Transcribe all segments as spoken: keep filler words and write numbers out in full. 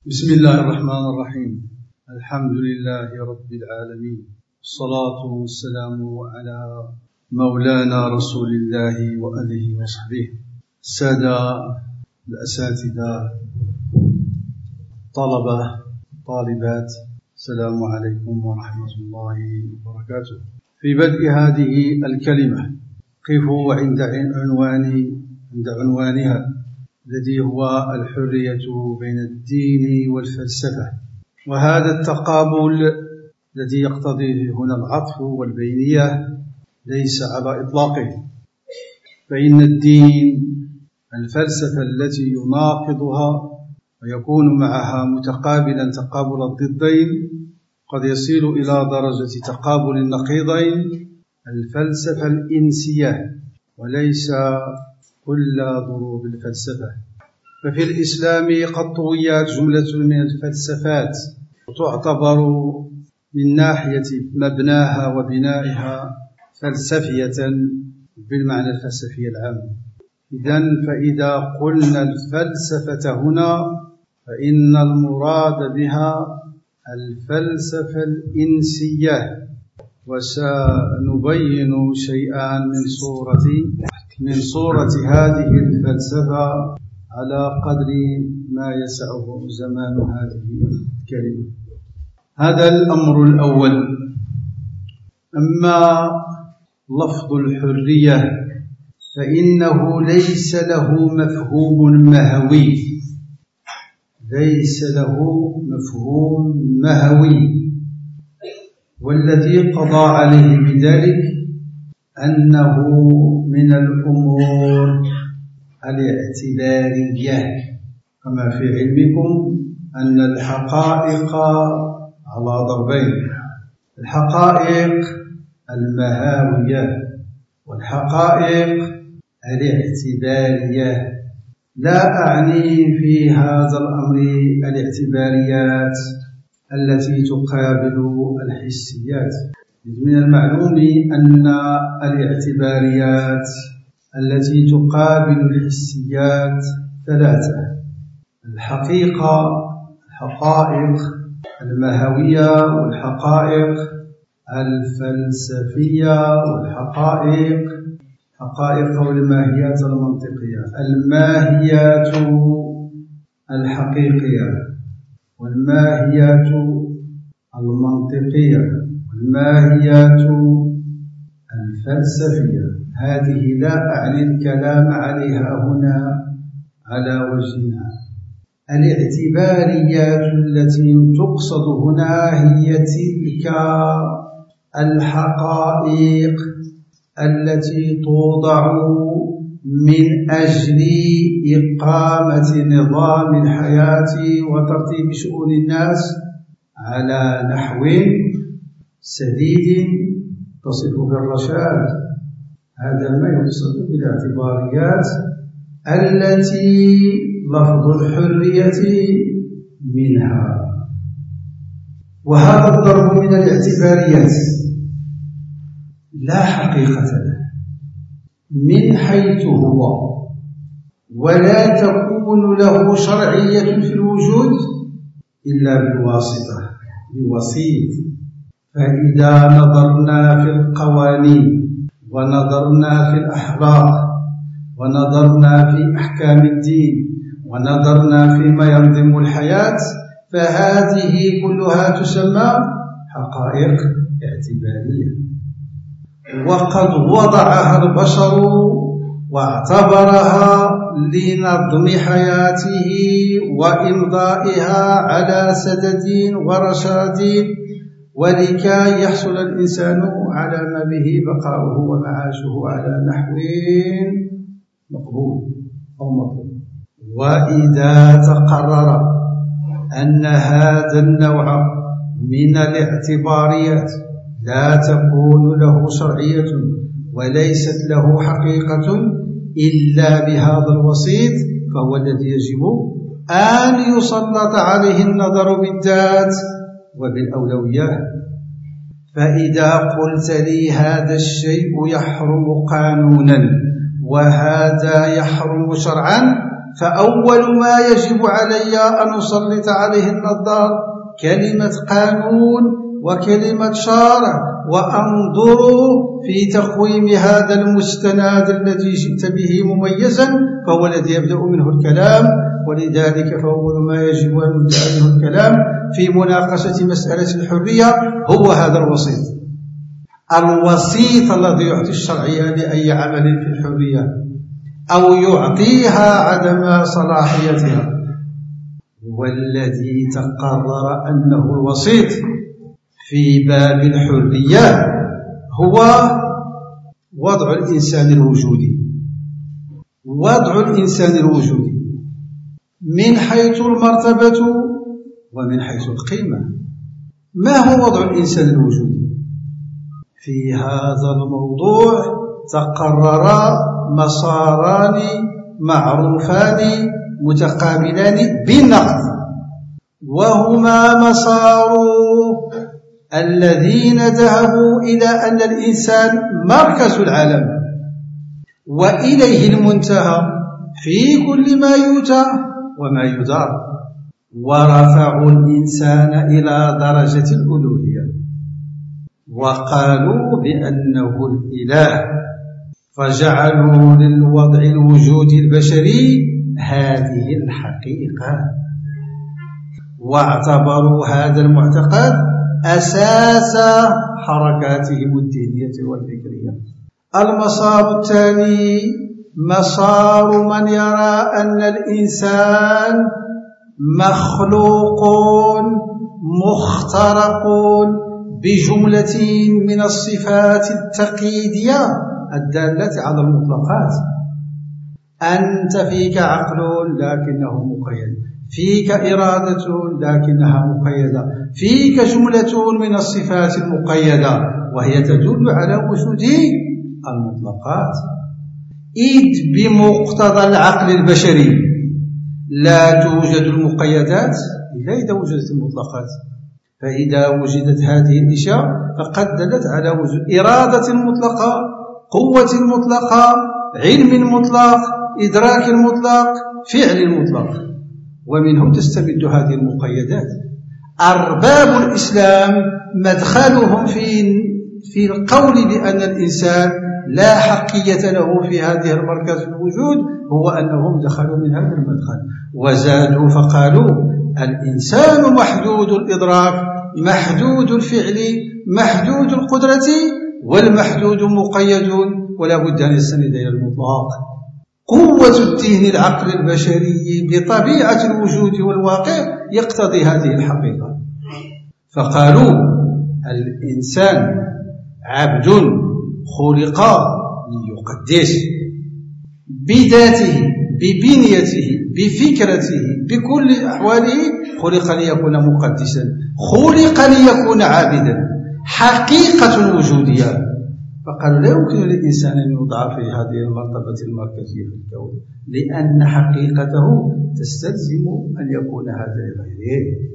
بسم الله الرحمن الرحيم. الحمد لله رب العالمين، الصلاة والسلام على مولانا رسول الله وآله وصحبه. السادة الأساتذة، طلبة طالبات، السلام عليكم ورحمة الله وبركاته. في بدء هذه الكلمة قفوا عند عنوان عند عنوانها الذي هو الحرية بين الدين والفلسفة، وهذا التقابل الذي يقتضيه هنا العطف والبينية ليس على إطلاقه، فإن الدين الفلسفة التي يناقضها ويكون معها متقابلا تقابل الضدين قد يصل إلى درجة تقابل النقيضين، الفلسفة الإنسية وليس كل ضروب الفلسفة. ففي الإسلام قد طويت جملة من الفلسفات وتعتبر من ناحية مبناها وبنائها فلسفية بالمعنى الفلسفي العام. إذن فإذا قلنا الفلسفة هنا فإن المراد بها الفلسفة الإنسية، وسنبين شيئا من صورة من صورة هذه الفلسفة على قدر ما يسعه زمان هذه الكلمة. هذا الأمر الأول. أما لفظ الحرية فإنه ليس له مفهوم مهوي، ليس له مفهوم مهوي، والذي قضى عليه بذلك أنه من الأمور الاعتبارية، كما في علمكم أن الحقائق على ضربين: الحقائق المهاوية والحقائق الاعتبارية. لا أعني في هذا الأمر الاعتباريات التي تقابل الحسيات. من المعلوم أن الاعتباريات التي تقابل الحسيات ثلاثة: الحقيقة، الحقائق المهوية، والحقائق الفلسفية، والحقائق حقائق والماهيات المنطقية. الماهيات الحقيقية والماهيات المنطقية والماهيات الفلسفية. هذه لا أعني الكلام عليها هنا على وجهنا. الاعتباريات التي تقصد هنا هي تلك الحقائق التي توضع من أجل إقامة نظام الحياة وترتيب شؤون الناس على نحو سديد تصل بالرشاد. هذا ما يقصد بالاعتباريات التي لفظ الحرية منها. وهذا الضرب من الاعتباريات لا حقيقة له من حيث هو، ولا تكون له شرعية في الوجود إلا بالواسطة، بوسيط. فإذا نظرنا في القوانين ونظرنا في الأحقاق ونظرنا في أحكام الدين ونظرنا فيما ينظم الحياة فهذه كلها تسمى حقائق اعتبارية، وقد وضعها البشر واعتبرها لنظم حياته وإمضائها على سدد ورشاد، ولكي يحصل الإنسان على ما به بقاؤه ومعاشه على نحو مقبول أو مطلوب. وإذا تقرر أن هذا النوع من الاعتباريات لا تكون له شرعية وليست له حقيقة إلا بهذا الوسيط، فهو الذي يجب أن يسلط عليه النظر بالذات وبالأولويات. فإذا قلت لي هذا الشيء يحرم قانونا وهذا يحرم شرعا، فأول ما يجب علي أن أسلط عليه النظار كلمة قانون وكلمة شارع، وأنظر في تقويم هذا المستند الذي جئت به مميزا، فهو الذي يبدأ منه الكلام. ولذلك فأول ما يجب أن يبدأ منه الكلام في مناقشة مسألة الحرية هو هذا الوسيط، الوسيط الذي يعطي الشرعية لأي عمل في الحرية أو يعطيها عدم صلاحيتها، والذي تقرر أنه الوسيط في باب الحرية هو وضع الإنسان الوجودي. وضع الإنسان الوجودي من حيث المرتبة ومن حيث القيمة. ما هو وضع الإنسان الوجودي؟ في هذا الموضوع تقرر مساران معروفان متقابلان بالنقد، وهما مسار الذين ذهبوا إلى أن الإنسان مركز العالم وإليه المنتهى في كل ما يؤتى وما يدار، ورفعوا الإنسان إلى درجة الألوهية وقالوا بأنه الإله، فجعلوا للوضع الوجود البشري هذه الحقيقة، واعتبروا هذا المعتقد أساس حركاتهم الدينية والفكرية. المسار الثاني مسار من يرى أن الإنسان مخلوق مخترق بجملة من الصفات التقييدية الدالة على المطلقات. أنت فيك عقل لكنه مقيد، فيك إرادة لكنها مقيدة، فيك جملة من الصفات المقيدة وهي تدل على وجود المطلقات، إذ بمقتضى العقل البشري لا توجد المقيدات إلا إذا وجدت المطلقات. فإذا وجدت هذه الأشياء فقد دلت على وجود إرادة مطلقة، قوة مطلقة، علم مطلق، إدراك مطلق، فعل مطلق، ومنه تستمد هذه المقيدات. أرباب الإسلام مدخلهم في في القول بأن الإنسان لا حقية له في هذه المركز الوجود هو أنهم دخلوا من هذا المدخل وزادوا فقالوا الإنسان محدود الإدراك، محدود الفعل، محدود القدرة، والمحدود مقيد ولا بد أن يستند إلى المطلق. قوة الدين العقل البشري بطبيعة الوجود والواقع يقتضي هذه الحقيقة، فقالوا الإنسان عبد خلق ليقدس بذاته ببنيته بفكرته بكل أحواله، خلق ليكون مقدسا، خلق ليكون عابدا، حقيقة وجودية. فقالوا لا يمكن للإنسان أن يوضع في هذه المرتبة المركزية في الكون لأن حقيقته تستلزم أن يكون هذا لغيره.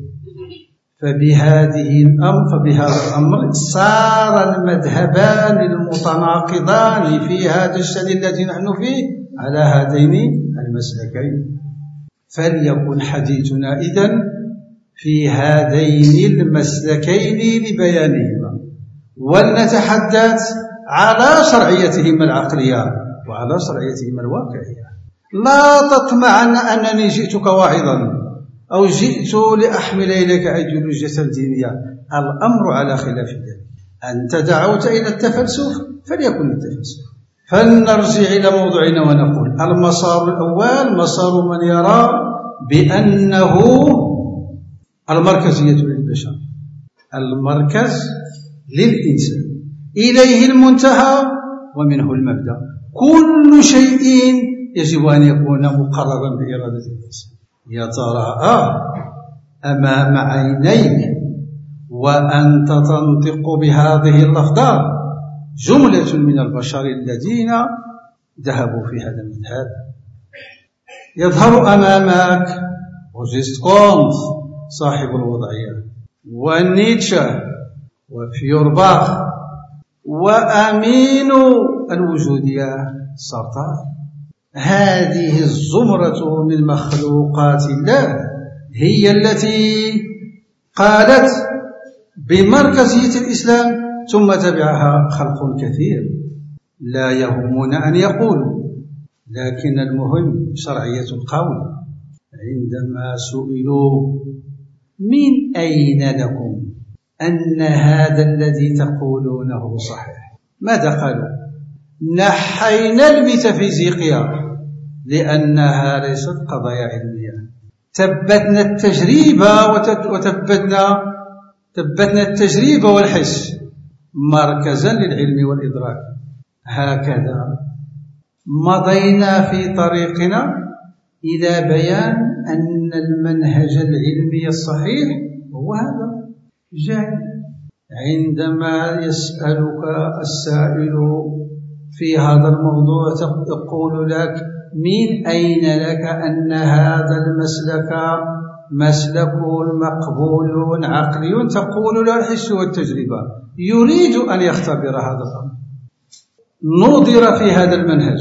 فبهذه الأمر فبهذا الأمر صار المذهبان المتناقضان في هذا الشأن الذي نحن فيه على هذين المسلكين. فليكن حديثنا إذن في هذين المسلكين لبيانهما، ولنتحدث على شرعيتهما العقلية وعلى شرعيتهما الواقعية. لا تطمعن أنني جئتك واعظا أو جئت لأحمل إليك أيديولوجية دينية، الأمر على خلاف ذلك. أنت دعوت إلى التفلسف فليكن التفلسف. فلنرجع إلى موضوعنا ونقول المسار الأول مسار من يرى بأنه المركزية للبشر، المركز للإنسان، إليه المنتهى ومنه المبدأ، كل شيء يجب أن يكون مقررا بإرادة الإنسان. يتراءى أمام عينيك وأنت تنطق بهذه اللفظات جملة من البشر الذين ذهبوا في هذا المذهب. يظهر أمامك أوغست كونت صاحب الوضعية، ونيتشه، وفيورباخ، وأمين الوجودية سارتر. هذه الزمرة من مخلوقات الله هي التي قالت بمركزية الإسلام، ثم تبعها خلق كثير لا يهمون أن يقولوا، لكن المهم شرعية القول. عندما سئلوا من أين لكم أن هذا الذي تقولونه صحيح، ماذا قالوا؟ نحينا الميتافيزيقيا لأنها ليست قضايا علمية، تبتنا التجربة وتبتنا تبتنا التجربة والحس مركزا للعلم والإدراك. هكذا مضينا في طريقنا إلى بيان أن المنهج العلمي الصحيح هو هذا. جاي عندما يسألك السائل في هذا الموضوع يقول لك من أين لك أن هذا المسلك مسلك مقبول عقلي؟ تقول له الحس والتجربة. يريد أن يختبر هذا الأمر، نظر في هذا المنهج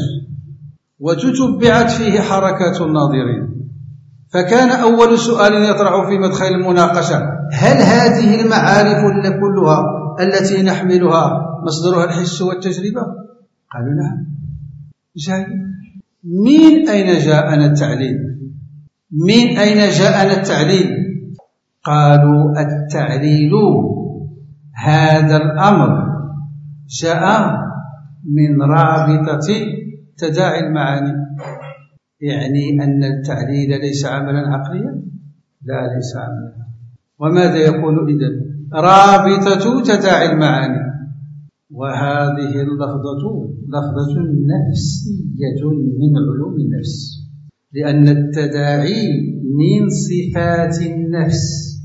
وتتبعت فيه حركات الناظرين، فكان أول سؤال يطرح في مدخل المناقشة: هل هذه المعارف كلها التي نحملها مصدرها الحس والتجربة؟ قالوا نعم. جاي من أين جاءنا التعليل؟ من أين جاءنا التعليل؟ قالوا التعليل هذا الأمر جاء من رابطة تداعي المعاني. يعني أن التعليل ليس عملا عقليا؟ لا، ليس عملا. وماذا يكون إذن؟ رابطة تداعي المعاني. وهذه اللفظة لفظة نفسية من علوم النفس، لأن التداعي من صفات النفس.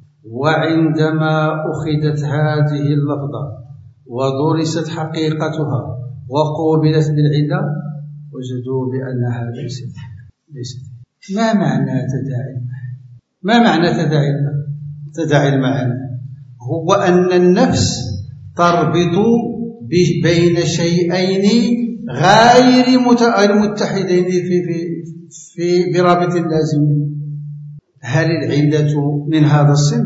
وعندما أخذت هذه اللفظة ودرست حقيقتها وقوبلت بالعلة وجدوا بأنها ليست ليست ما معنى تداعي؟ ما معنى تداعي تداعي المعاني؟ هو أن النفس تربط بين شيئين غير متحدين في في في برابط لازم. هل العلة من هذا الصنف؟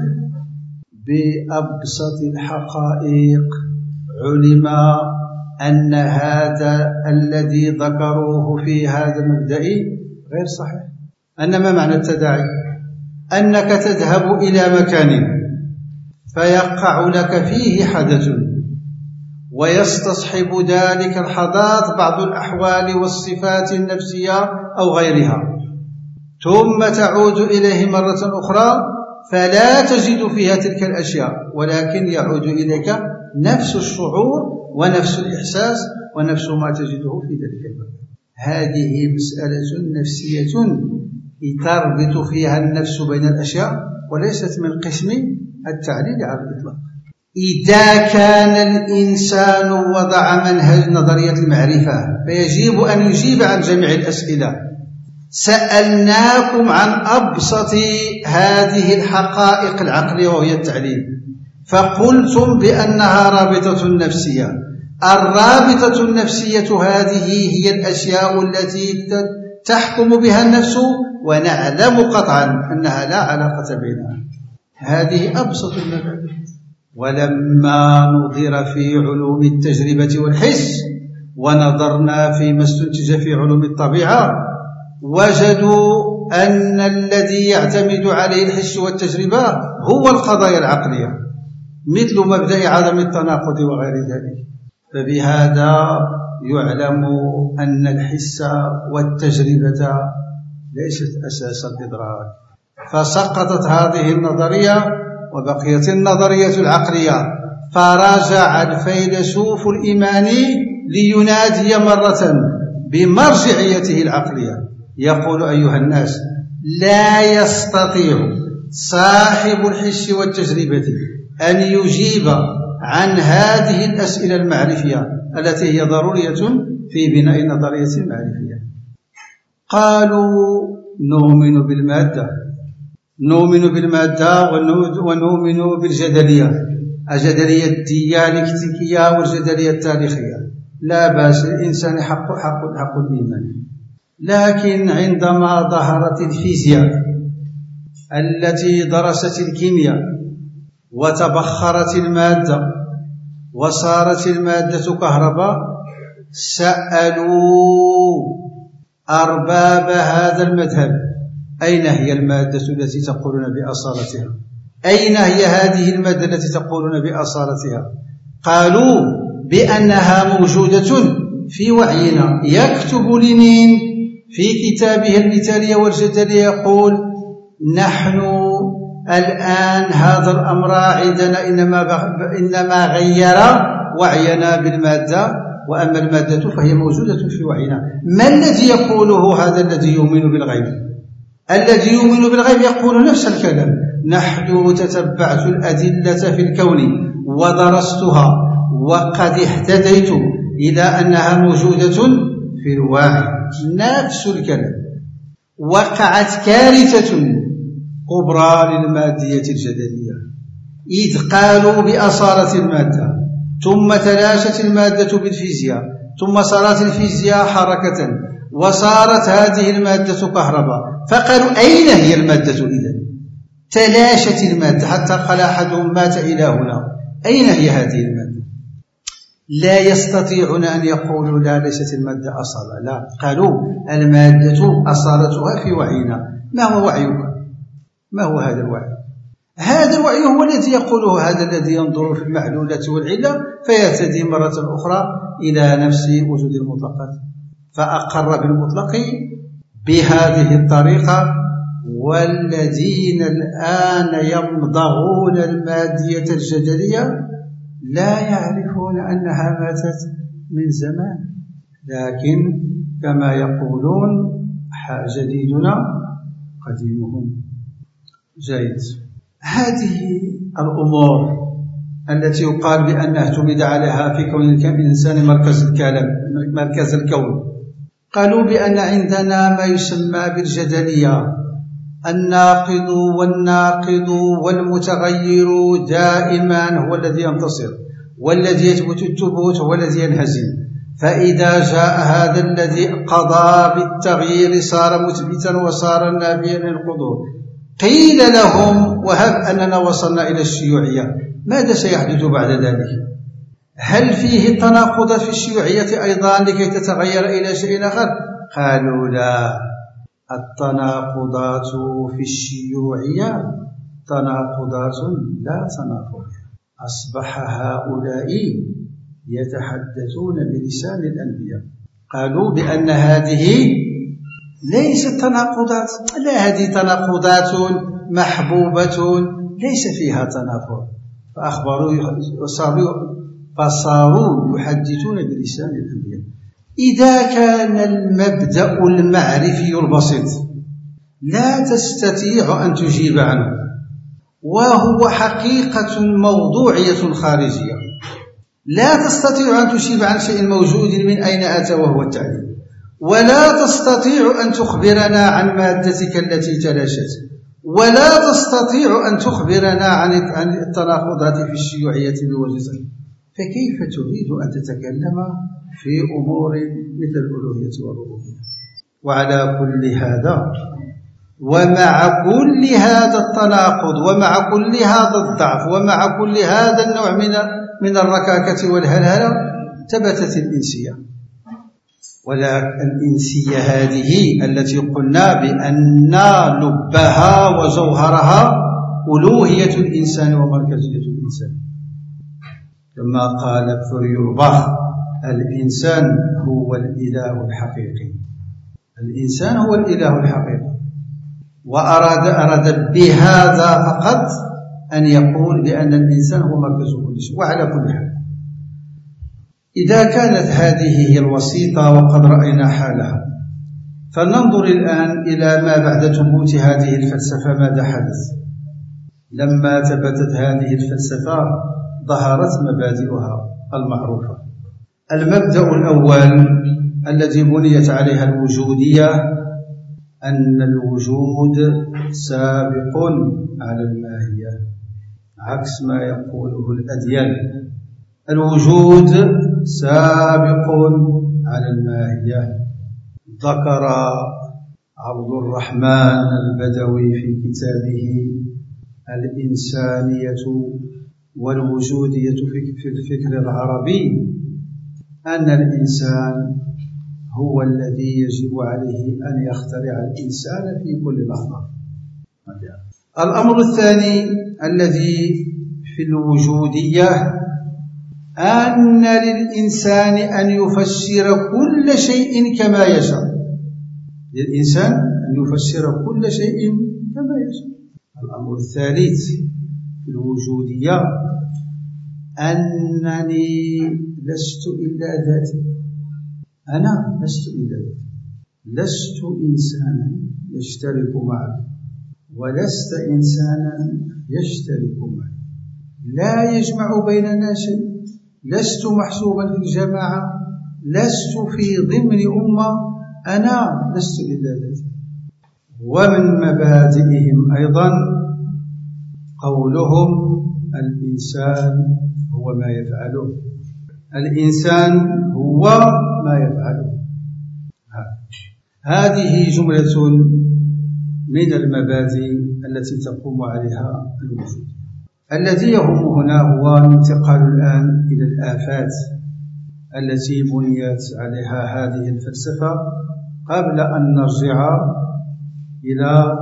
بأبسط الحقائق علم أن هذا الذي ذكروه في هذا المبدئي غير صحيح. أن ما معنى التداعي؟ أنك تذهب إلى مكان فيقع لك فيه حدث ويستصحب ذلك الحدث بعض الأحوال والصفات النفسية أو غيرها، ثم تعود إليه مرة أخرى فلا تجد فيها تلك الأشياء، ولكن يعود إليك نفس الشعور ونفس الإحساس ونفس ما تجده في ذلك المكان. هذه مسألة نفسية تربط فيها النفس بين الأشياء، وليست من قسم التعليل على الإطلاق. إذا كان الإنسان وضع منهج نظرية المعرفة فيجب أن يجيب عن جميع الأسئلة. سألناكم عن أبسط هذه الحقائق العقلية وهي التعليل، فقلتم بأنها رابطة نفسية. الرابطة النفسية هذه هي الأشياء التي تحكم بها النفس، ونعلم قطعا أنها لا علاقة بينها. هذه أبسط المبادئ. ولما نظر في علوم التجربة والحس ونظرنا فيما استنتج في علوم الطبيعة، وجدوا أن الذي يعتمد عليه الحس والتجربة هو القضايا العقلية، مثل مبدأ عدم التناقض وغير ذلك. فبهذا يعلم أن الحس والتجربة ليست أساس الإدراك. فسقطت هذه النظرية وبقيت النظرية العقلية. فرجع الفيلسوف الإيماني لينادي مرة بمرجعيته العقلية، يقول: أيها الناس، لا يستطيع صاحب الحس والتجربة أن يجيب عن هذه الأسئلة المعرفية التي هي ضرورية في بناء النظرية المعرفية. قالوا: نؤمن بالمادة، نؤمن بالمادة ونؤمن بالجدلية، الجدلية الديالكتيكية والجدلية التاريخية. لا بأس، الإنسان حق حق حق الإيمان. لكن عندما ظهرت الفيزياء التي درست الكيمياء وتبخرت المادة وصارت المادة كهرباء، سألوا أرباب هذا المذهب: أين هي المادة التي تقولون بأصالتها؟ أين هي هذه المادة التي تقولون بأصالتها؟ قالوا بأنها موجودة في وعينا. يكتب لينين في كتابه المثالية والجدلية يقول: نحن الآن هذا الأمر عندنا إنما, إنما غير وعينا بالمادة، وأما المادة فهي موجودة في وعينا. ما الذي يقوله هذا الذي يؤمن بالغيب؟ الذي يؤمن بالغيب يقول نفس الكلام: نحن تتبعت الأدلة في الكون ودرستها وقد اهتديت إلى أنها موجودة في الواعي. نفس الكلام. وقعت كارثة كبرى للمادية الجدلية إذ قالوا بأصالة المادة، ثم تلاشت المادة بالفيزياء، ثم صارت الفيزياء حركة، وصارت هذه المادة كهرباء. فقالوا: أين هي المادة إذن؟ تلاشت المادة حتى قال أحدهم: مات إلهنا. أين هي هذه المادة؟ لا يستطيعون أن يقولوا لا ليست المادة أصالة، لا، قالوا المادة أصالتها في وعينا. ما هو وعيك؟ ما هو هذا الوعي؟ هذا الوعي هو الذي يقوله هذا الذي ينظر في المعلولات والعلة فيهتدي مرة أخرى إلى نفس وجود المطلقات، فأقر بالمطلق بهذه الطريقة. والذين الآن يمضغون المادية الجدلية لا يعرفون أنها ماتت من زمان، لكن كما يقولون: جديدنا قديمهم. جيد. هذه الأمور التي يقال بأنها اعتمد عليها في كون الإنسان مركز الكلام مركز الكون، قالوا بأن عندنا ما يسمى بالجدلية: الناقض والناقض والمتغير دائما هو الذي ينتصر، والذي يثبت الثبوت هو الذي ينهزم. فإذا جاء هذا الذي قضى بالتغيير صار مثبتا وصار نافيا للقدور. قيل لهم: وهب أننا وصلنا إلى الشيوعية، ماذا سيحدث بعد ذلك؟ هل فيه تناقضات في الشيوعية أيضا لكي تتغير إلى شيء آخر؟ قالوا: لا، التناقضات في الشيوعية تناقضات لا تناقض. أصبح هؤلاء يتحدثون بلسان الأنبياء. قالوا بأن هذه ليست تناقضات، لا، هذه تناقضات محبوبة ليس فيها تنافر. فأخبروا فصاروا يحدثون بلسان الأنبياء. إذا كان المبدأ المعرفي البسيط لا تستطيع أن تجيب عنه، وهو حقيقة موضوعية خارجية، لا تستطيع أن تجيب عن شيء موجود من أين أتى وهو التعليم، ولا تستطيع أن تخبرنا عن مادتك التي تلاشت، ولا تستطيع أن تخبرنا عن التناقضات في الشيوعية بوجهها، فكيف تريد أن تتكلم في أمور مثل الألوهية والربوبية؟ وعلى كل هذا ومع كل هذا التناقض ومع كل هذا الضعف ومع كل هذا النوع من من الركاكة والهلهلة ثبتت الإنسية. ولكن الإنسية هذه التي قلنا بأن لبها وجوهرها ألوهية الإنسان ومركزية الإنسان، كما قال فوريوباخ: الإنسان هو الإله الحقيقي. الإنسان هو الإله الحقيقي، وأراد أراد بهذا فقط أن يقول بأن الإنسان هو مركز كل شيء. وعلى كل حال، إذا كانت هذه هي الوسيطة وقد رأينا حالها، فلننظر الآن إلى ما بعد ثبوت هذه الفلسفة. ماذا حدث؟ لما ثبتت هذه الفلسفة ظهرت مبادئها المعروفة. المبدأ الأول الذي بنيت عليها الوجودية أن الوجود سابق على الماهية، عكس ما يقوله الأديان. الوجود سابق على الماهية، ذكر عبد الرحمن البدوي في كتابه الإنسانية والوجودية في الفكر العربي أن الإنسان هو الذي يجب عليه أن يخترع الإنسان في كل لحظة. الأمر الثاني الذي في الوجودية أن للإنسان أن يفسر كل شيء كما يشاء. للإنسان أن يفسر كل شيء كما يشاء. الأمر الثالث في الوجودية أنني لست إلا ذاتي. أنا لست إلا ذاتي، لست إنسانا يشترك معك ولست إنسانا يشترك معي، لا يجمع بيننا شيء، لست محسوبا في الجماعة، لست في ضمن أمة، أنا لست إلا ذاتي. ومن مبادئهم أيضا قولهم الإنسان هو ما يفعله، الإنسان هو ما يفعله. هذه جملة من المبادئ التي تقوم عليها الوجود. الذي يهم هنا هو الانتقال الآن إلى الآفات التي بنيت عليها هذه الفلسفة قبل أن نرجع إلى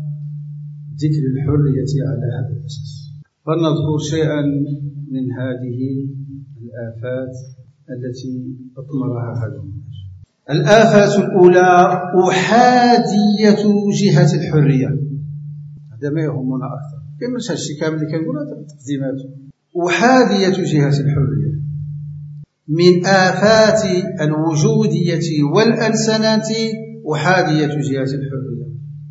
ذكر الحرية على هذا الأساس. فلنذكر شيئا من هذه الآفات التي أطمرها هذا المنهج. الآفات الأولى أحادية جهة الحرية. هذا ما يهمنا أكثر، كما هادشي كامل اللي كنقول هذا التقديمات. أحادية جهة الحرية من آفات الوجودية والألسنة، أحادية جهة الحرية،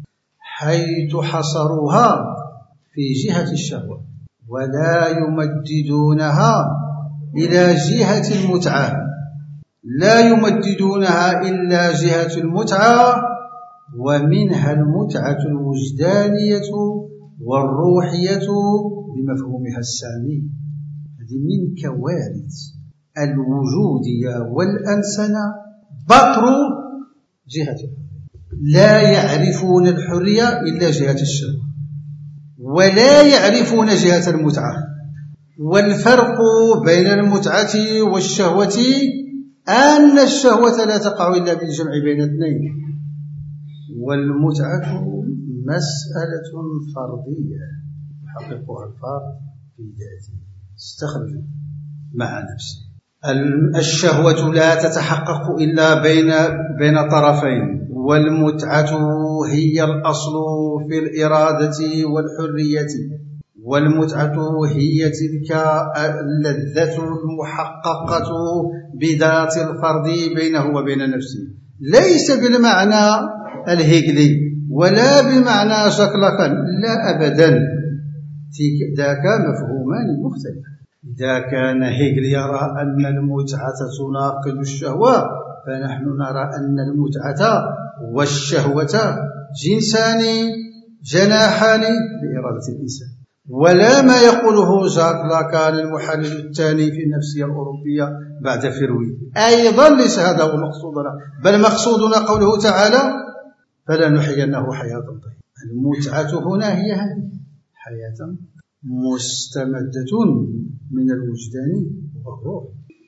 حيث حصروها في جهة الشهوة ولا يمددونها إلى جهة المتعة، لا يمددونها إلا جهة المتعة، ومنها المتعة الوجدانية والروحية بمفهومها السامي. هذه من كوارث الوجودية والألسنة بطر جهة الحرية. لا يعرفون الحرية إلا جهة الشهوة، ولا يعرفون جهة المتعة. والفرق بين المتعة والشهوة أن الشهوة لا تقع إلا بالجمع بين اثنين، والمتعة مسألة فردية يحققها الفرد في ذاته، استخرج مع نفسه. الشهوة لا تتحقق إلا بين بين طرفين، والمتعة هي الأصل في الإرادة والحرية، والمتعة هي تلك اللذة المحققة بذات الفرد بينه وبين نفسه، ليس بالمعنى الهيجلي ولا بمعنى جاكلاكان، لا أبدا، ذاك مفهومان مختلفان. إذا كان هيجل يرى أن المتعة تناقض الشهوة، فنحن نرى أن المتعة والشهوة جنسان جناحان لإرادة الإنسان. ولا ما يقوله جاك لاكان المحلل الثاني في النفسية الأوروبية بعد فرويد أيضا ليس هذا هو مقصودنا، بل مقصودنا قوله تعالى فلنحيينه حياة طيبة. المتعة هنا هي هذه حياة مستمدة من الوجدان والروح.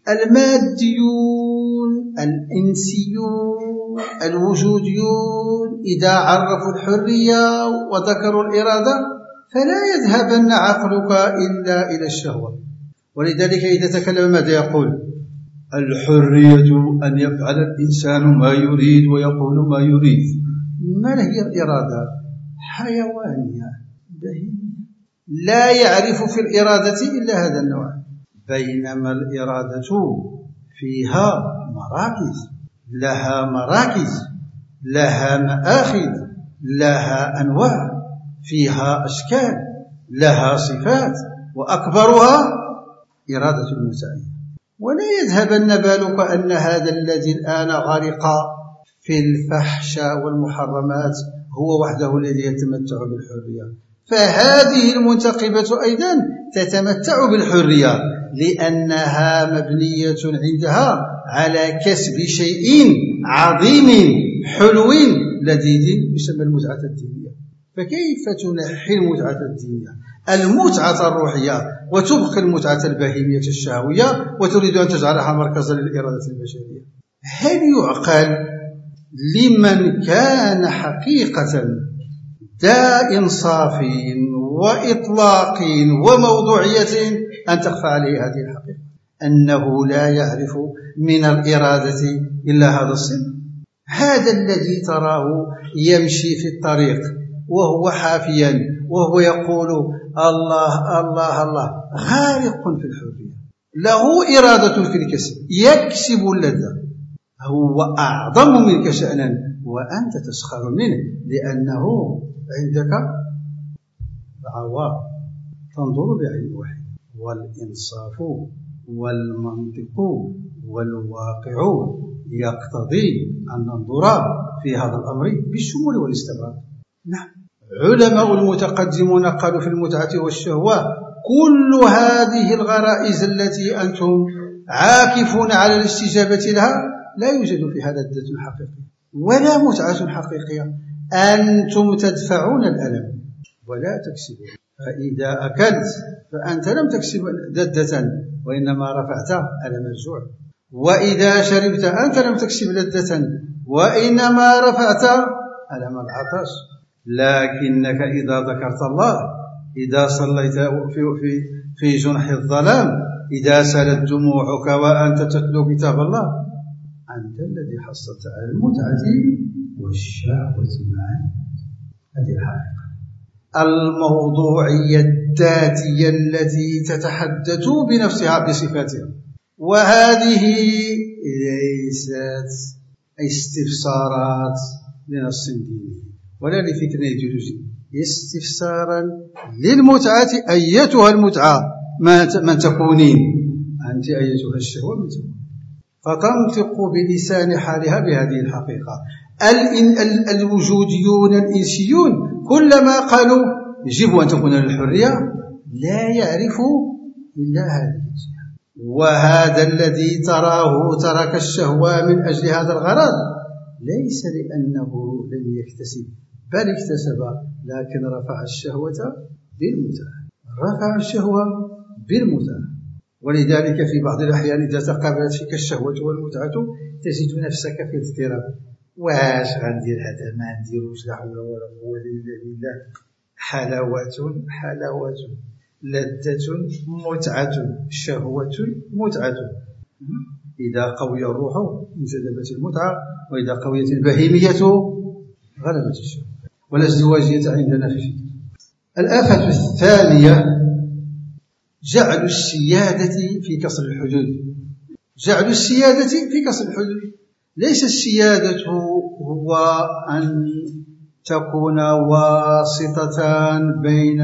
الماديون الإنسيون الوجوديون إذا عرفوا الحرية وذكروا الإرادة فلا يذهبن عقلك إلا إلى الشهوة. ولذلك إذا تكلم ماذا يقول؟ الحرية أن يفعل الإنسان ما يريد ويقول ما يريد. ما هي الإرادة؟ حيوانية بهيمية، لا يعرف في الإرادة إلا هذا النوع. بينما الإرادة فيها مراكز، لها مراكز، لها مآخذ، لها أنواع، فيها أشكال، لها صفات، وأكبرها إرادة المساعدة. ولا يذهبن بالك أن هذا الذي الآن غرق في الفحشاء والمحرمات هو وحده الذي يتمتع بالحرية، فهذه المنتقبة أيضا تتمتع بالحرية، لأنها مبنية عندها على كسب شيء عظيم حلو لذيذ يسمى المتعة الدينية. فكيف تنحي المتعة الدينية المتعة الروحية وتبقي المتعة البهيمية الشهوية وتريد أن تجعلها مركزا للإرادة البشرية؟ هل يعقل لمن كان حقيقة ذا إنصاف وإطلاق وموضوعية أن تخفى عليه هذه الحقيقة، أنه لا يعرف من الإرادة إلا هذا الصنف؟ هذا الذي تراه يمشي في الطريق وهو حافيا وهو يقول الله الله الله غارق في الحرية، له إرادة في الكسب، يكسب اللذة، هو أعظم منك شأنا وأنت تسخر منه لأنه عندك عوام تنظر بعين واحد. والإنصاف والمنطق والواقع يقتضي أن ننظر في هذا الأمر بالشمول والاستمرار. نعم، علماء المتقدمون قالوا في المتعة والشهوة كل هذه الغرائز التي أنتم عاكفون على الاستجابة لها لا يوجد فيها لذة حقيقية ولا متعة حقيقية، أنتم تدفعون الألم ولا تكسبون. فإذا أكلت فأنت لم تكسب لذة وإنما رفعت ألم الجوع، وإذا شربت أنت لم تكسب لذة وإنما رفعت ألم العطش. لكنك إذا ذكرت الله، إذا صليت في, في, في جنح الظلام، إذا سالت دموعك وأنت تتلو كتاب الله، أنت الذي حصلت على المتعة والشهوة معا. هذه الحقيقة الموضوعية الذاتية التي تتحدث بنفسها بصفاتها. وهذه ليست استفسارات لنص ديني ولا لفكر ايديولوجي، استفسارا للمتعة. أيتها المتعة من تكونين أنت، أيتها الشهوة من تكونين، فتنطق بلسان حالها بهذه الحقيقة. الوجوديون الإنسيون كلما قالوا يجب أن تكون للحرية لا يعرفوا إلا هذه الجهة. وهذا الذي تراه ترك الشهوة من أجل هذا الغرض ليس لأنه لم يكتسب، بل اكتسب لكن رفع الشهوة بالمتعة، رفع الشهوة بالمتعة. ولذلك في بعض الأحيان إذا تقابلت فيك الشهوة والمتعة تجد نفسك في اضطراب، واش غندير هذا ما نديروش، لا حول ولا قوة إلا بالله. حلاوة حلاوة، لذة متعة، شهوة متعة. إذا قوي الروح انجذبت المتعة، وإذا قويت البهيمية غلبت الشهوة. والازدواجية عندنا في شيء. الآفة الثانية جعل السيادة في كسر الحدود. جعل السيادة في كسر الحدود. ليس السيادة هو أن تكون واسطة بين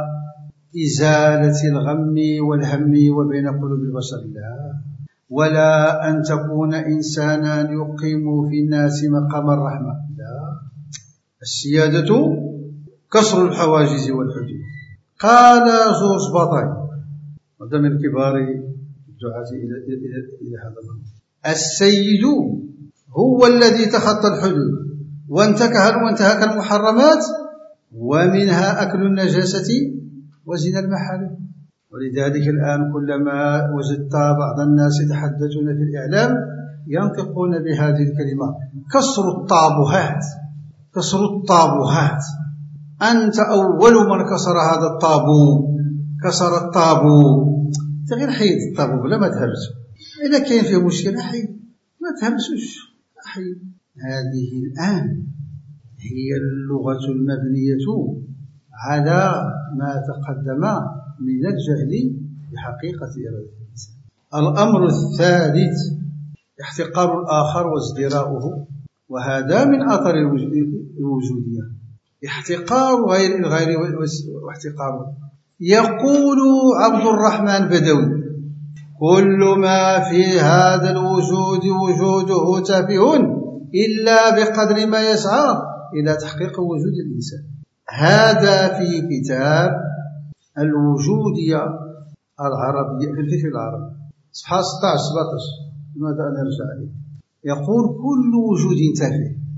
إزالة الغم والهم وبين قلوب البشر، لا، ولا أن تكون إنسانا يقيم في الناس مقام الرحمة، لا. السيادة كسر الحواجز والحدود. قال جورج باطاي، هذا من كبار الدعاة إلى إلى هذا الأمر، السيد هو الذي تخطى الحدود وانتهك المحرمات ومنها أكل النجاسة وزنا المحارم. ولذلك الآن كلما وجدت بعض الناس يتحدثون في الإعلام ينطقون بهذه الكلمة: كسر الطابوهات، كسر الطابوهات. أنت أول من كسر هذا الطابو، كسر الطابو. غير حيد الطابو بلا ما تهرسوا، إذا كاين فيه مشكلة حيد، ما تهرسوش، حيد. هذه الآن هي اللغة المبنية على ما تقدم من الجهل بحقيقة إرادة الإنسان. الأمر الثالث احتقار الآخر وازدراؤه، وهذا من أثر الوجودية، احتقار غير الغير واحتقاره. يقول عبد الرحمن بدوي: كل ما في هذا الوجود وجوده تافه إلا بقدر ما يسعى إلى تحقيق وجود الإنسان. هذا في كتاب الوجودية العربية في الفكر العربي، صفحة ستة عشر سبعة عشر. لماذا نرجع عليه؟ يقول: كل وجود تافه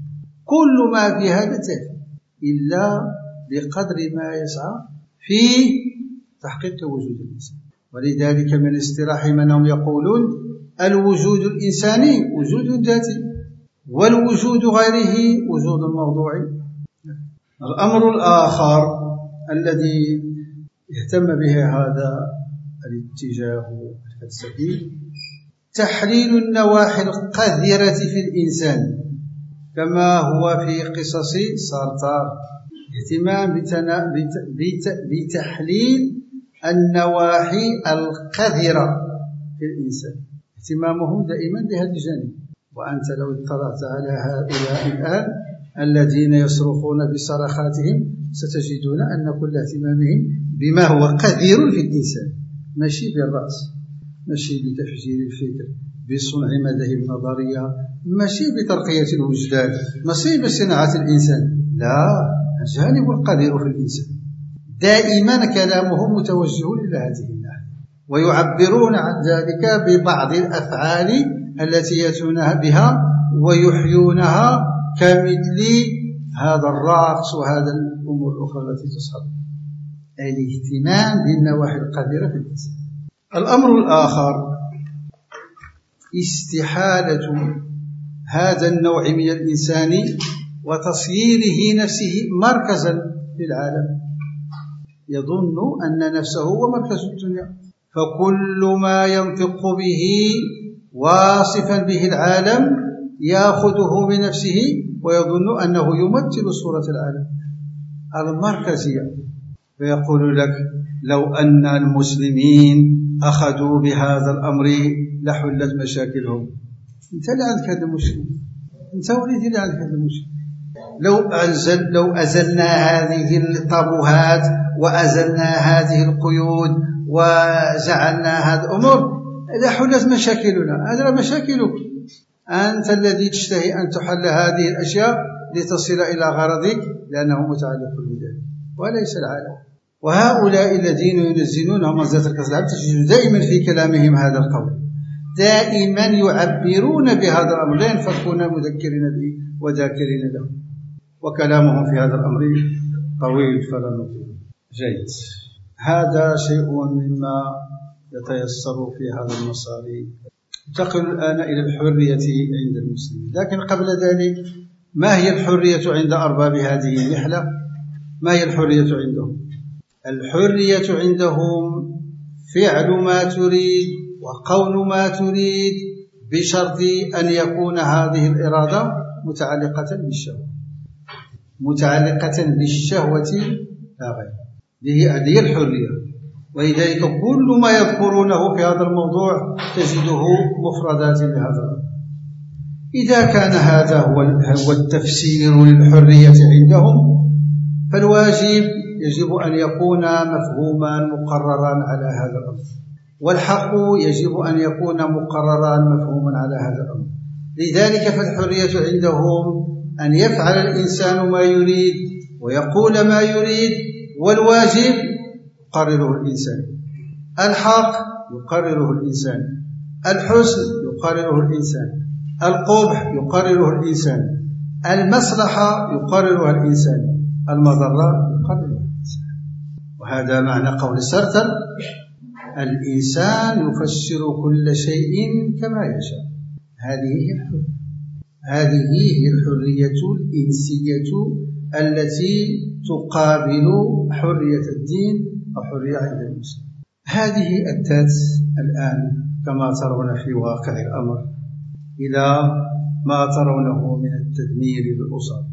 كل ما في هذا تافه إلا بقدر ما يسعى في تحقيق وجود الإنسان. ولذلك من اصطلاحهم أنهم يقولون الوجود الإنساني وجود ذاتي والوجود غيره وجود موضوعي. الأمر الآخر الذي اهتم به هذا الاتجاه الفلسفي تحليل النواحي القذرة في الإنسان كما هو في قصص سارتر، اهتمام بتحليل النواحي القذرة في الإنسان، اهتمامهم دائما بهذا الجانب. وأنت لو اطلعت على هؤلاء الآن الذين يصرخون بصرخاتهم ستجدون أن كل اهتمامهم بما هو قذر في الإنسان، ماشي بالرأس، ماشي بتفجير الفكر، بصنع مذاهب نظرية، ماشي بترقية الوجدان، ماشي بصناعة الإنسان، لا، الجانب القذر في الإنسان. دائما كلامهم متوجه إلى هذه الناحية، ويعبرون عن ذلك ببعض الأفعال التي يأتون بها ويحيونها كمثل هذا الرقص وهذا الأمور الأخرى التي تصحب. الاهتمام بالنواحي القذرة في الإنسان. الأمر الآخر استحالة هذا النوع من الإنسان وتصييره نفسه مركزا للعالم، يظن أن نفسه هو مركز الدنيا، فكل ما ينطق به واصفا به العالم يأخذه بنفسه ويظن أنه يمثل صورة العالم المركزية، فيقول لك لو أن المسلمين أخذوا بهذا الأمر لحلت مشاكلهم. أنت اللي عندك هذا المشكل، أنت وليدي اللي عندك هذا المشكل. لو أزل لو أزلنا هذه الطابوهات وأزلنا هذه القيود وجعلنا هذه الأمور لحلت مشاكلنا. هذه مشاكلك أنت الذي تشتهي أن تحل هذه الأشياء لتصل إلى غرضك لأنه متعلق بذلك وليس العالم. وهؤلاء الذين ينزلون منزلة الكسل تجد دائما في كلامهم هذا القول، دائما يعبرون بهذا الأمر، لا ينفكون مذكرين به وذاكرين له، وكلامهم في هذا الأمر طويل فلا نطيل. جيد، هذا شيء مما يتيسر في هذا المسار. انتقل الآن إلى الحرية عند المسلمين، لكن قبل ذلك ما هي الحرية عند أرباب هذه الرحلة؟ ما هي الحرية عندهم؟ الحرية عندهم فعل ما تريد وقول ما تريد بشرط أن يكون هذه الإرادة متعلقة بالشهوة، متعلقة بالشهوة لا غير. هذه الحرية. ولذلك كل ما يذكرونه في هذا الموضوع تجده مفردات لهذا الأمر. إذا كان هذا هو التفسير للحرية عندهم فالواجب يجب أن يكون مفهوما مقررا على هذا الأمر، والحق يجب أن يكون مقررا مفهوما على هذا الأمر. لذلك فالحرية عندهم أن يفعل الإنسان ما يريد ويقول ما يريد، والواجب يقرره الإنسان، الحق يقرره الإنسان، الحسن يقرره الإنسان، القبح يقرره الإنسان، المصلحة يقررها الإنسان، المضرة يقررها الإنسان. وهذا معنى قول سارتر: الإنسان يفسر كل شيء كما يشاء. هذه هي الحرية، هذه هي الحرية الإنسية التي تقابل حرية الدين أو حرية عند المسلم. هذه أدت الآن كما ترون في واقع الأمر إلى ما ترونه من التدمير للأسر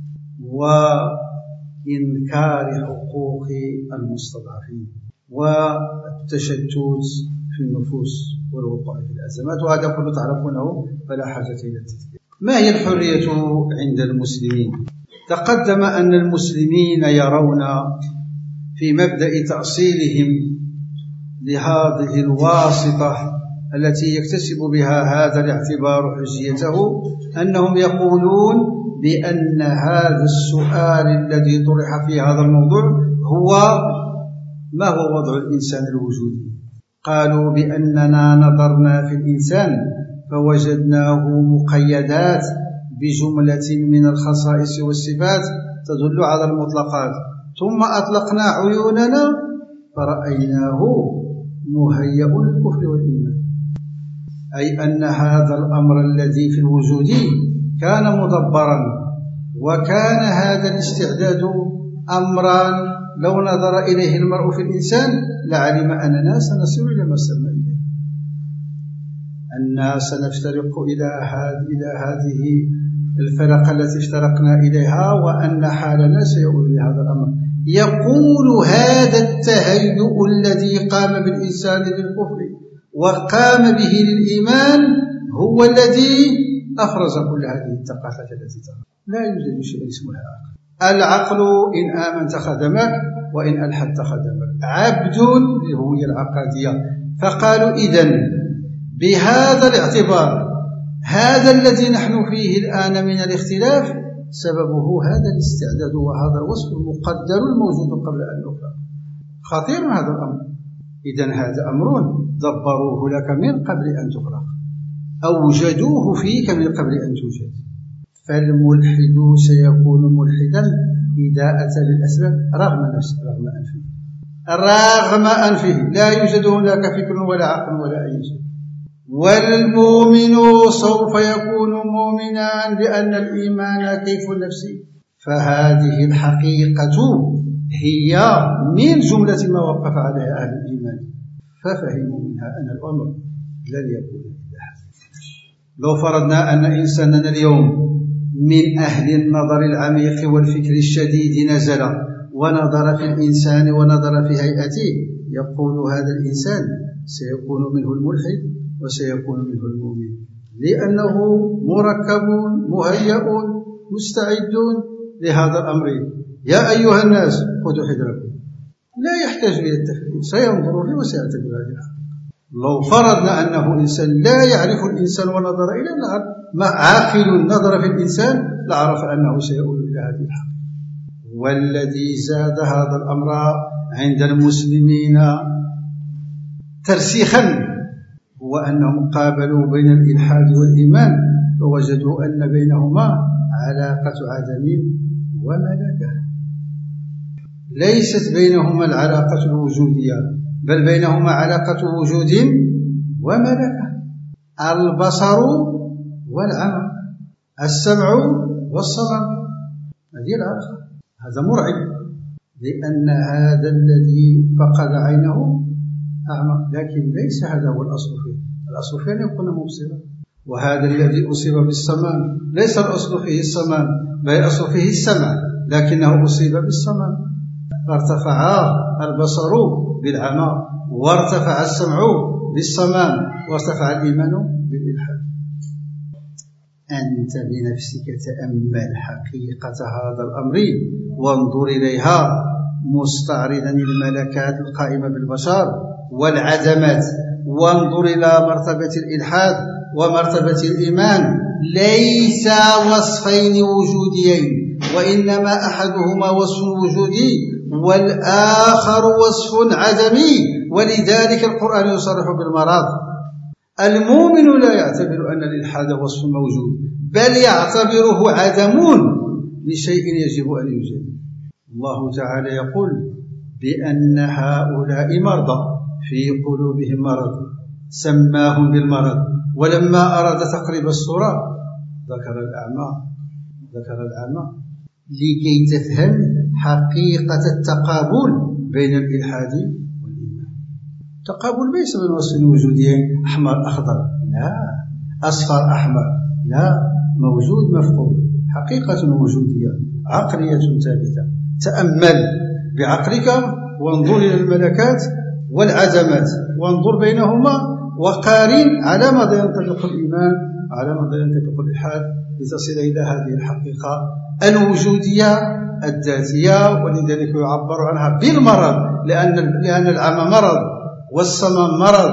وإنكار حقوق المستضعفين والتشتت في النفوس والوقوع في الأزمات، وهذا كله تعرفونه فلا حاجة إلى التذكير. ما هي الحرية عند المسلمين؟ تقدم أن المسلمين يرون في مبدأ تأصيلهم لهذه الواسطة التي يكتسب بها هذا الاعتبار حجيته أنهم يقولون بأن هذا السؤال الذي طرح في هذا الموضوع هو ما هو وضع الإنسان الوجودي. قالوا بأننا نظرنا في الإنسان فوجدناه مقيدات بجملة من الخصائص والصفات تدل على المطلقات، ثم أطلقنا عيوننا فرأيناه مهيأ للكفر والإيمان، أي أن هذا الأمر الذي في الوجود كان مدبرا، وكان هذا الاستعداد أمرا لو نظر إليه المرء في الإنسان لعلم أننا سنصل إلى ما وصلنا إليه، أننا سنفترق إلى هذه الفرق التي افترقنا إليها، وأن حالنا سيؤول لهذا الأمر. يقول هذا التهيؤ الذي قام بالإنسان للكفر وقام به للإيمان هو الذي أفرز كل هذه الثقافات التي ترى. لا يوجد شيء اسمه العقل. العقل إن آمنت خدمك وإن ألحدت خدمك، عبد للهوية العقادية. فقالوا إذن بهذا الاعتبار هذا الذي نحن فيه الآن من الاختلاف سببه هذا الاستعداد وهذا الوصف المقدر الموجود قبل أن نخلق. خطير هذا الأمر. إذن هذا أمر دبروه لك من قبل أن تخلق، أوجدوه فيك من قبل أن توجد. فالملحد سيكون ملحدا إذا أتى بالأسباب رغم نفسه رغم أنفه رغم أنفه لا يوجد هناك فكر ولا عقل ولا أي شيء. والمؤمن سوف يكون مؤمنا لأن الإيمان كيف النفس. فهذه الحقيقة هي من جملة ما وقف عليها أهل الإيمان، ففهموا منها أن الأمر لن يكون إلا هذا. لو فرضنا أن إنساننا اليوم من أهل النظر العميق والفكر الشديد نزل ونظر في الإنسان ونظر في هيئته، يقول هذا الإنسان سيكون منه الملحد وسيكون منه المؤمن، لأنه مركب مهيأ مستعد لهذا الأمر. يا أيها الناس خذوا حذركم، لا يحتاج إلى التفكير، سينظر لي وسيعتبر هذه الحقيقة. لو فرضنا أنه إنسان لا يعرف الإنسان ونظر إلى ما عاقل نظر في الإنسان لعرف أنه سيؤول إلى هذه الحقيقة. والذي زاد هذا الأمر عند المسلمين ترسيخا هو أنهم قابلوا بين الإلحاد والإيمان فوجدوا أن بينهما علاقة عدم وملكة، ليست بينهما العلاقة الوجودية بل بينهما علاقة وجود وملكة. البصر والعمى، السمع والصمم، هذه العلاقة. هذا مرعب لأن هذا الذي فقد عينه أعمى، لكن ليس هذا هو الأصل فيه. الأصل فيه أن يكون مبصرا. وهذا الذي أصيب بالصمام ليس الأصل فيه الصمام بل الأصل فيه السمع، لكنه أصيب بالصمام. فارتفع البصر بالعمى وارتفع السمع بالصمام وارتفع الإيمان بالإلحاد. أنت بنفسك تأمل حقيقة هذا الأمر وانظر إليها مستعرضا الملكات القائمة بالبشر والعدمات، وانظر إلى مرتبة الإلحاد ومرتبة الإيمان. ليس وصفين وجوديين، وإنما أحدهما وصف وجودي والآخر وصف عدمي، ولذلك القرآن يصرح بالمرض. المؤمن لا يعتبر أن الإلحاد وصف موجود بل يعتبره عدم لشيء يجب أن يوجد. الله تعالى يقول بأن هؤلاء مرضى في قلوبهم مرض سماهم بالمرض، ولما أراد تقريب الصورة ذكر الأعمى ذكر الأعمى لكي تفهم حقيقة التقابل بين الإلحاد والإيمان. التقابل ليس من وصف وجودي أحمر أخضر، لا، أصفر أحمر، لا، موجود مفقود، حقيقة وجودية عقلية ثابتة. تأمل بعقلك وانظر إلى الملكات والعدمات وانظر بينهما وقارن على ماذا ينطبق الإيمان على ماذا ينطبق الإلحاد لتصل إلى هذه الحقيقة الوجودية الذاتية. ولذلك يعبر عنها بالمرض، لأن لأن العمى مرض والصمم مرض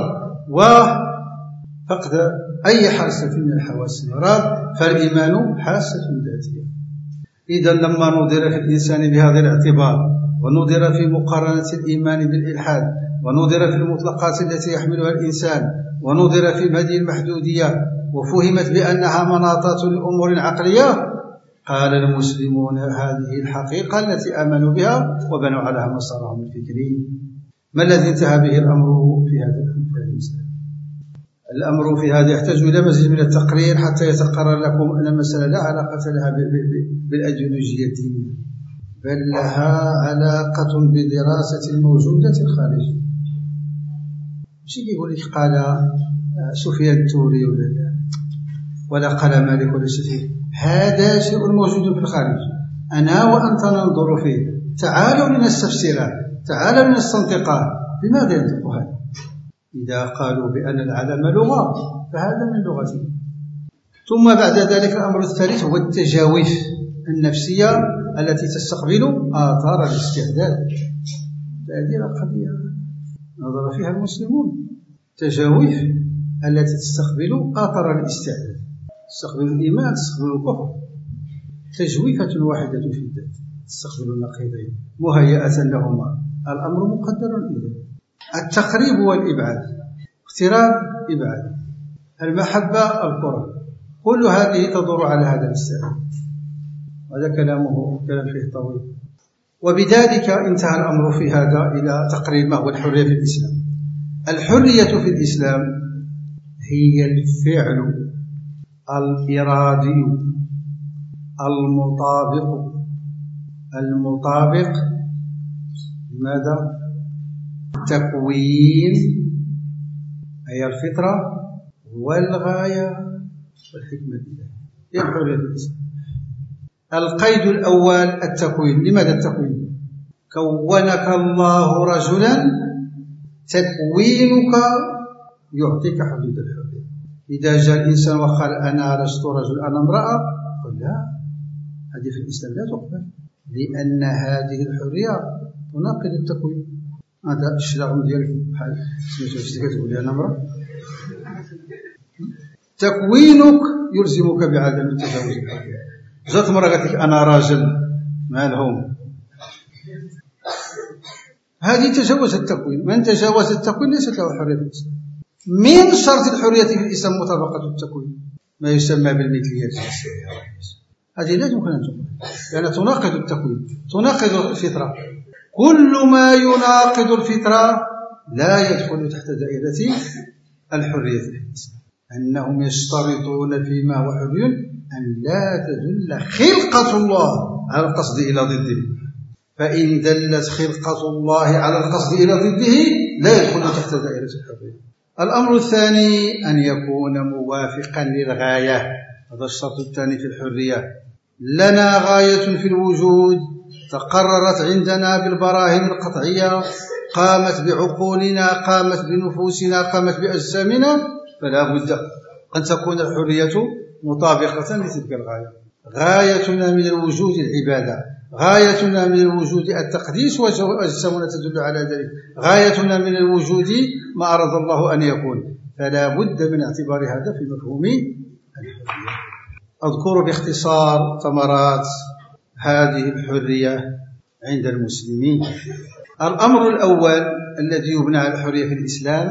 وفقد أي حاسة من الحواس مرض، فالإيمان حاسة ذاتية. إذا لما نظر في الإنسان بهذا الاعتبار ونظر في مقارنة الإيمان بالإلحاد ونظر في المطلقات التي يحملها الإنسان ونظر في هذه المحدودية وفهمت بأنها مناطات لأمور عقلية، قال المسلمون هذه الحقيقة التي آمنوا بها وبنوا عليها مسارهم الفكري. ما الذي انتهى به الأمر في هذا المسألة؟ الأمر في هذا يحتاج إلى مزيد من التقرير حتى يتقرر لكم أن المسألة لا علاقة لها بالأيديولوجية الدينية، بل لها علاقة بدراسة الموجودة الخارجية. ماشي كيقول لك قال سفيان الثوري ولا لا، ولا قال مالك ولا شيء، هذا شيء موجود في الخارج، أنا وأنت ننظر فيه، تعالوا لنستفسره، تعالوا لنستنطقه. بماذا ينطق هذا؟ إذا قالوا بأن العلم لغة فهذا من لغتهم. ثم بعد ذلك الأمر الثالث هو التجاويف النفسية التي تستقبل آثار الاستعداد. هذه القضية نظر فيها المسلمون، تجاويف التي تستقبل آثار الاستعداد، تستقبل الإيمان، تستقبل الكفر، تجويفة واحدة في الذات، تستقبل النقيضين مهيئة لهما. الأمر مقدر إليه. التقريب والإبعاد، اقتراب، إبعاد، المحبة، الكره، كل هذه تدور على هذا الاستعداد. هذا كلامه كلام فيه طويل. وبذلك انتهى الأمر في هذا إلى تقريب ما هو الحرية في الإسلام. الحرية في الإسلام هي الفعل الإرادي المطابق المطابق لماذا؟ تكوين، أي الفطرة والغاية والحكمة الإلهية. هي الحرية في الإسلام. القيد الأول التكوين. لماذا التكوين؟ كونك الله رجلا، تكوينك يعطيك حدود الحرية. إذا جاء الإنسان وقال أنا لست رجل أنا امرأة، قل لا، هذه في الإسلام لا تقبل، لأن هذه الحرية تناقض التكوين. هذا الشلغم ديالك بحال سميتو تقول لي أنا امرأة. تكوينك يلزمك بعدم التجاوز الحرية. جات مرة قالت لك أنا راجل، ما لهم، هذه تجاوز التكوين. من تجاوز التكوين ليست له حرية في الإسلام. من شرط الحرية في الإسلام مطابقة التكوين، ما يسمى بالمثلية الجنسية. هذه لا يمكن أن تقبل، لأنها تناقض التكوين، تناقض الفطرة. كل ما يناقض الفطرة لا يدخل تحت دائرة الحرية في الإسلام. أنهم يشترطون فيما هو حري أن لا تدل خلقة الله على القصد إلى ضده، فإن دلت خلقة الله على القصد إلى ضده لا يدخل تحت دائرة الحرية. الأمر الثاني أن يكون موافقا للغاية، هذا الشرط الثاني في الحرية. لنا غاية في الوجود تقررت عندنا بالبراهين القطعية، قامت بعقولنا، قامت بنفوسنا، قامت بأجسامنا، فلا بد أن تكون الحرية مطابقة لتلك الغاية. غايتنا من الوجود العبادة، غايتنا من الوجود التقديس، وأجسامنا تدل على ذلك. غايتنا من الوجود ما أراد الله أن يكون، فلا بد من اعتبار هذا في مفهوم الحرية. أذكر باختصار ثمرات هذه الحرية عند المسلمين. الأمر الأول الذي يبنى على الحرية في الإسلام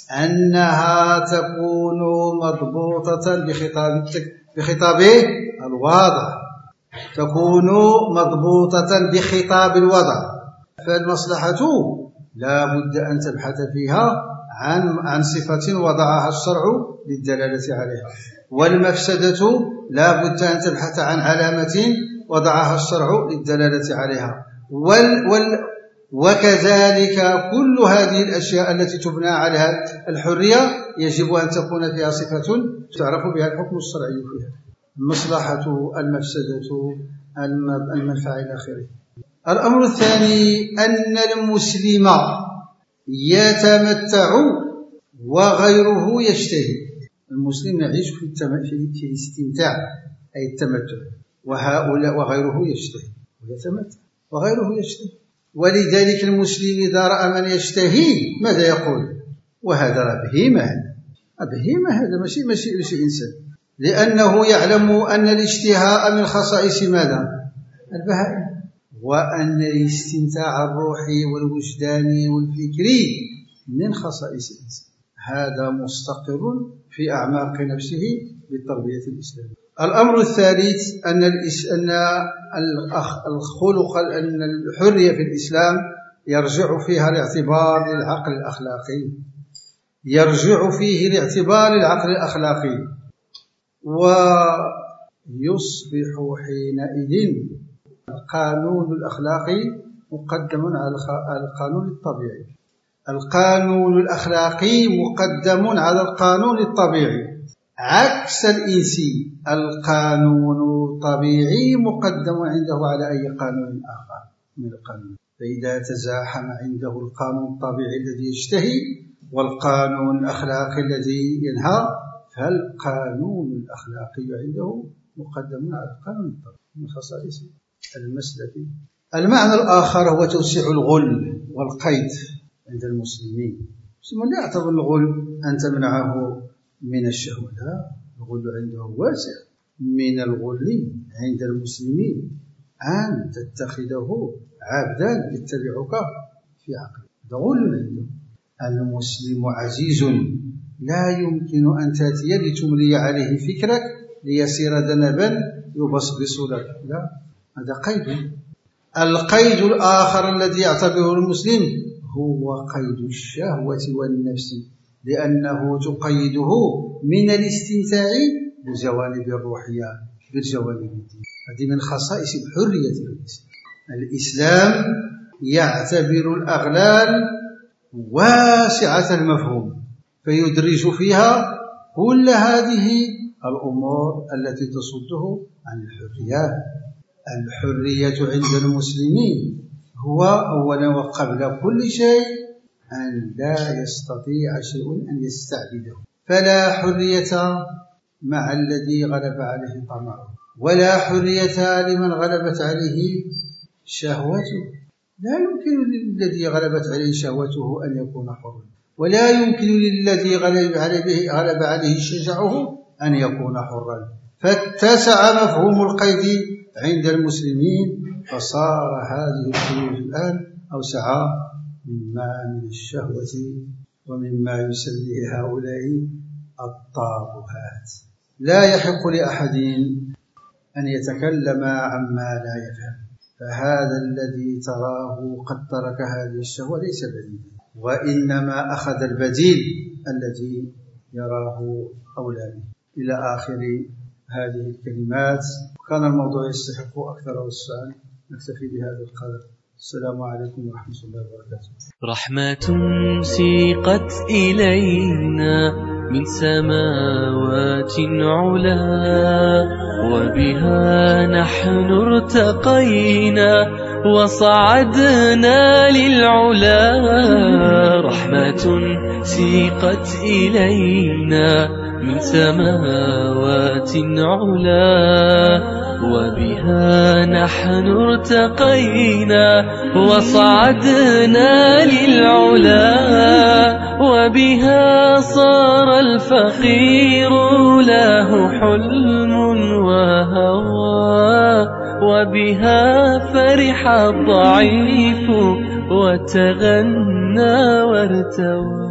أنها تكون مضبوطة بخطاب بخطابه الواضح، تكون مضبوطة بخطاب الوضع. فالمصلحة لا بد أن تبحث فيها عن عن صفة وضعها الشرع للدلالة عليها، والمفسدة لا بد أن تبحث عن علامة وضعها الشرع للدلالة عليها. وال وال وكذلك كل هذه الأشياء التي تبنى عليها الحرية يجب أن تكون فيها صفة تعرف بها الحكم الشرعي فيها، المصلحة، المفسدة، المنفعة إلى آخره. الأمر الثاني أن المسلم يتمتع وغيره يشتهي. المسلم يعيش في في الاستمتاع أي التمتع، وهؤلاء وغيره يشتهي ويتمتع وغيره يشتهي. ولذلك المسلم إذا رأى من يشتهي ماذا يقول؟ وهذا بهيمة، بهيمة، هذا ماشي ماشي ماشي إنسان، لأنه يعلم أن الاشتهاء من خصائص ماذا؟ البهائم، وأن الاستمتاع الروحي والوجداني والفكري من خصائص الإنسان. هذا مستقر في أعماق نفسه بالتربية الإسلامية. الأمر الثالث أن أن الخلق أن الحرية في الإسلام يرجع فيها الاعتبار للعقل الأخلاقي يرجع فيه لاعتبار العقل الأخلاقي ويصبح حينئذ القانون الأخلاقي مقدم على القانون الطبيعي. القانون الأخلاقي مقدم على القانون الطبيعي عكس الإنسي. القانون الطبيعي مقدم عنده على أي قانون آخر من القانون. فإذا تزاحم عنده القانون الطبيعي الذي يشتهي والقانون الأخلاقي الذي ينهى فالقانون الأخلاقي عنده مقدم على القانون الطبيعي من خصائص المسلك. المعنى الآخر هو توسيع الغل والقيد عند المسلمين. ثم لا يعتبر الغل أن تمنعه من الشهوة، لا، الغل عنده واسع. من الغل عند المسلمين أن تتخذه عبدا يتبعك في عقله، هذا غل عنده. المسلم عزيز لا يمكن أن تأتي لتملي عليه فكرك ليصير ذنبا يبصبص لك، لا، هذا قيد. القيد الآخر الذي يعتبره المسلم هو قيد الشهوة والنفس، لأنه تقيده من الاستمتاع بالجوانب الروحية بالجوانب الدينية. هذه من خصائص الحرية في الإسلام. الإسلام يعتبر الأغلال واسعة المفهوم فيدرج فيها كل هذه الأمور التي تصده عن الحرية. الحرية عند المسلمين هو أولا وقبل كل شيء أن لا يستطيع شيء أن يستعبده. فلا حرية مع الذي غلب عليه طمعه، ولا حرية لمن غلبت عليه شهوته. لا يمكن للذي غلبت عليه شهوته أن يكون حرا، ولا يمكن للذي غلب عليه, غلب عليه شجعه أن يكون حرا. فاتسع مفهوم القيد عند المسلمين فصار هذه القيود الآن أوسع مما من الشهوة ومما يسميه هؤلاء الطابوهات. لا يحق لأحد أن يتكلم عما لا يفهم. فهذا الذي تراه قد ترك هذه الشهوة ليس بديلا، وإنما أخذ البديل الذي يراه أولاده. إلى آخر هذه الكلمات. كان الموضوع يستحق أكثر والسؤال. نكتفي بهذا القدر. السلام عليكم ورحمة الله وبركاته. رحمة سيقت إلينا من سماوات علا، وبها نحن ارتقينا وصعدنا للعلا. رحمة سيقت إلينا من سماوات علا، وبها نحن ارتقينا وصعدنا للعلا. وبها صار الفقير له حلم وهوى، وبها فرح الضعيف وتغنى وارتوى.